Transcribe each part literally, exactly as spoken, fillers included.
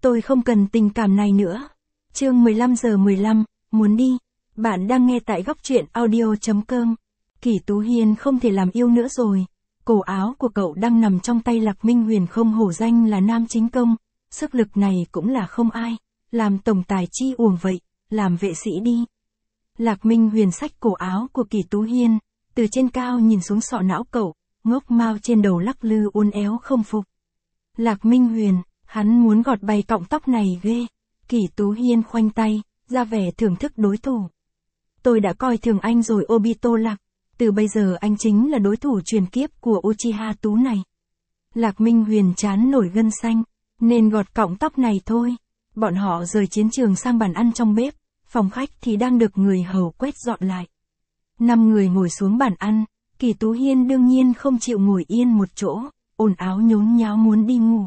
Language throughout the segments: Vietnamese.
Tôi không cần tình cảm này nữa. Chương mười lăm giờ mười lăm, muốn đi. Bạn đang nghe tại góc truyện audio chấm com. Kỷ Tú Hiên không thể làm yêu nữa rồi. Cổ áo của cậu đang nằm trong tay Lạc Minh Huyền, không hổ danh là nam chính công. Sức lực này cũng là không ai. Làm tổng tài chi uổng vậy, làm vệ sĩ đi. Lạc Minh Huyền xách cổ áo của Kỷ Tú Hiên, từ trên cao nhìn xuống sọ não cậu, ngốc mao trên đầu lắc lư uốn éo không phục. Lạc Minh Huyền, hắn muốn gọt bay cọng tóc này ghê. Kỷ Tú Hiên khoanh tay, ra vẻ thưởng thức đối thủ. Tôi đã coi thường anh rồi Obito Lạc, từ bây giờ anh chính là đối thủ truyền kiếp của Uchiha Tú này. Lạc Minh Huyền chán nổi gân xanh, nên gọt cọng tóc này thôi. Bọn họ rời chiến trường sang bàn ăn trong bếp, phòng khách thì đang được người hầu quét dọn lại. Năm người ngồi xuống bàn ăn, Kỷ Tú Hiên đương nhiên không chịu ngồi yên một chỗ, ồn áo nhốn nháo muốn đi ngủ.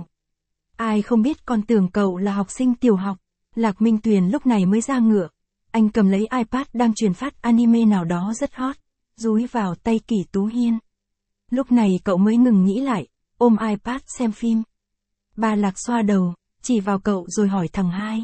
Ai không biết còn tưởng cậu là học sinh tiểu học. Lạc Minh Tuyền lúc này mới ra ngựa. Anh cầm lấy iPad đang truyền phát anime nào đó rất hot, dúi vào tay Kỷ Tú Hiên. Lúc này cậu mới ngừng nghĩ lại, ôm iPad xem phim. Ba Lạc xoa đầu, chỉ vào cậu rồi hỏi thằng hai.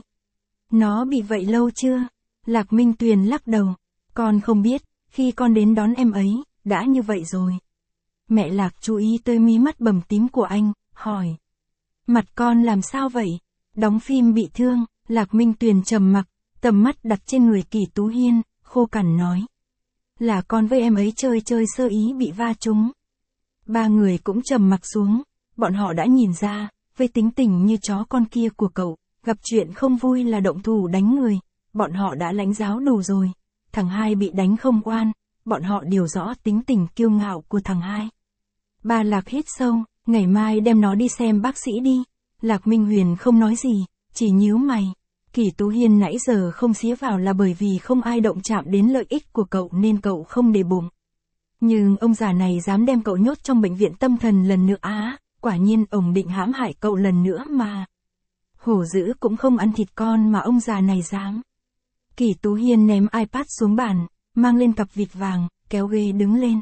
Nó bị vậy lâu chưa? Lạc Minh Tuyền lắc đầu. Con không biết, khi con đến đón em ấy, đã như vậy rồi. Mẹ Lạc chú ý tới mí mắt bầm tím của anh, hỏi. Mặt con làm sao vậy? Đóng phim bị thương. Lạc Minh Tuyền trầm mặc, tầm mắt đặt trên người Kỷ Tú Hiên, khô cằn nói. Là con với em ấy chơi chơi sơ ý bị va trúng. Ba người cũng trầm mặc xuống, bọn họ đã nhìn ra, với tính tình như chó con kia của cậu, gặp chuyện không vui là động thủ đánh người, bọn họ đã lãnh giáo đủ rồi. Thằng hai bị đánh không oan, bọn họ điều rõ tính tình kiêu ngạo của thằng hai. Ba Lạc hít sâu, ngày mai đem nó đi xem bác sĩ đi. Lạc Minh Huyền không nói gì, chỉ nhíu mày. Kỷ Tú Hiên nãy giờ không xía vào là bởi vì không ai động chạm đến lợi ích của cậu nên cậu không để bụng. Nhưng ông già này dám đem cậu nhốt trong bệnh viện tâm thần lần nữa á, quả nhiên ông định hãm hại cậu lần nữa mà. Hổ dữ cũng không ăn thịt con mà ông già này dám. Kỷ Tú Hiên ném iPad xuống bàn, mang lên cặp vịt vàng, kéo ghế đứng lên.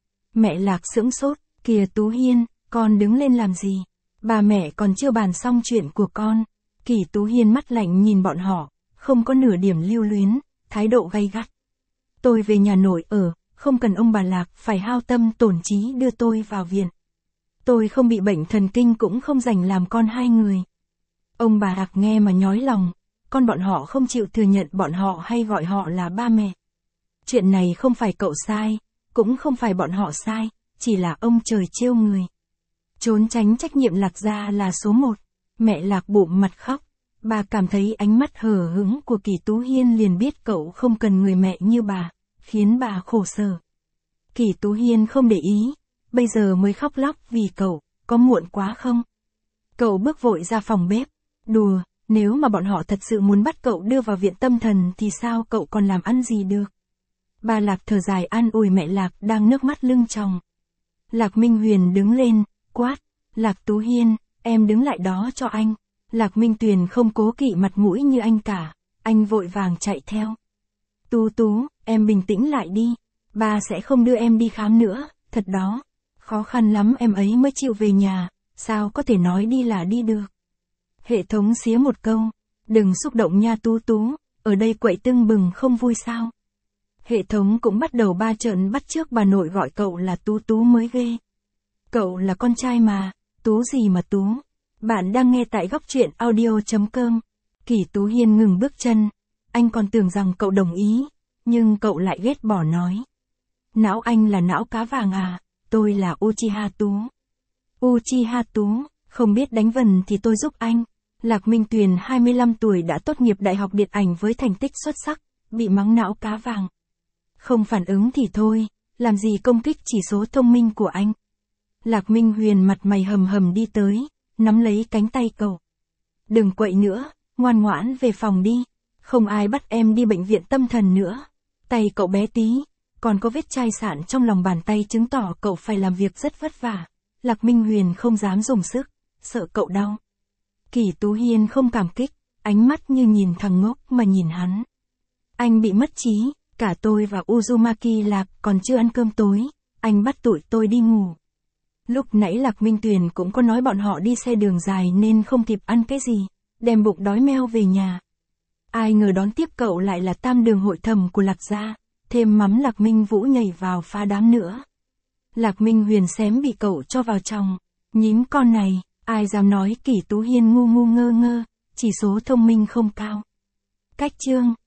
Mẹ Lạc sững sốt, kìa Tú Hiên, con đứng lên làm gì? Bà mẹ còn chưa bàn xong chuyện của con. Kỷ Tú Hiên mắt lạnh nhìn bọn họ, không có nửa điểm lưu luyến, thái độ gay gắt. Tôi về nhà nội ở, không cần ông bà Lạc phải hao tâm tổn trí đưa tôi vào viện. Tôi không bị bệnh thần kinh cũng không rảnh làm con hai người. Ông bà Lạc nghe mà nhói lòng, con bọn họ không chịu thừa nhận bọn họ hay gọi họ là ba mẹ. Chuyện này không phải cậu sai, cũng không phải bọn họ sai, chỉ là ông trời trêu người. Trốn tránh trách nhiệm Lạc gia là số một. Mẹ Lạc bụng mặt khóc, bà cảm thấy ánh mắt hờ hững của Kỷ Tú Hiên liền biết cậu không cần người mẹ như bà, khiến bà khổ sở. Kỷ Tú Hiên không để ý, bây giờ mới khóc lóc vì cậu, có muộn quá không? Cậu bước vội ra phòng bếp, đùa, nếu mà bọn họ thật sự muốn bắt cậu đưa vào viện tâm thần thì sao cậu còn làm ăn gì được? Bà Lạc thở dài an ủi mẹ Lạc đang nước mắt lưng tròng. Lạc Minh Huyền đứng lên, quát, Lạc Tú Hiên, em đứng lại đó cho anh. Lạc Minh Tuyền không cố kỵ mặt mũi như anh cả, anh vội vàng chạy theo. Tú Tú, em bình tĩnh lại đi, ba sẽ không đưa em đi khám nữa, thật đó. Khó khăn lắm em ấy mới chịu về nhà, sao có thể nói đi là đi được. Hệ thống xía một câu, đừng xúc động nha Tú Tú, ở đây quậy tưng bừng không vui sao. Hệ thống cũng bắt đầu ba trận bắt chước bà nội gọi cậu là Tú Tú mới ghê. Cậu là con trai mà, Tú gì mà Tú. Bạn đang nghe tại góc truyện audio chấm com. Kỷ Tú Hiên ngừng bước chân. Anh còn tưởng rằng cậu đồng ý, nhưng cậu lại ghét bỏ nói. Não anh là não cá vàng à, tôi là Uchiha Tú. Uchiha Tú, không biết đánh vần thì tôi giúp anh. Lạc Minh Tuyền hai mươi lăm tuổi đã tốt nghiệp đại học điện ảnh với thành tích xuất sắc, bị mắng não cá vàng. Không phản ứng thì thôi, làm gì công kích chỉ số thông minh của anh. Lạc Minh Huyền mặt mày hầm hầm đi tới, nắm lấy cánh tay cậu. Đừng quậy nữa, ngoan ngoãn về phòng đi, không ai bắt em đi bệnh viện tâm thần nữa. Tay cậu bé tí, còn có vết chai sạn trong lòng bàn tay chứng tỏ cậu phải làm việc rất vất vả. Lạc Minh Huyền không dám dùng sức, sợ cậu đau. Kỷ Tú Hiên không cảm kích, ánh mắt như nhìn thằng ngốc mà nhìn hắn. Anh bị mất trí, cả tôi và Uzumaki Lạc còn chưa ăn cơm tối, anh bắt tụi tôi đi ngủ. Lúc nãy Lạc Minh Tuyền cũng có nói bọn họ đi xe đường dài nên không kịp ăn cái gì. đem bụng đói meo về nhà. Ai ngờ đón tiếp cậu lại là tam đường hội thẩm của Lạc gia, thêm mắm Lạc Minh Vũ nhảy vào phá đám nữa. Lạc Minh Huyền xém bị cậu cho vào trong. Nhím con này, ai dám nói Kỷ Tú Hiên ngu ngu ngơ ngơ, chỉ số thông minh không cao. Cách chương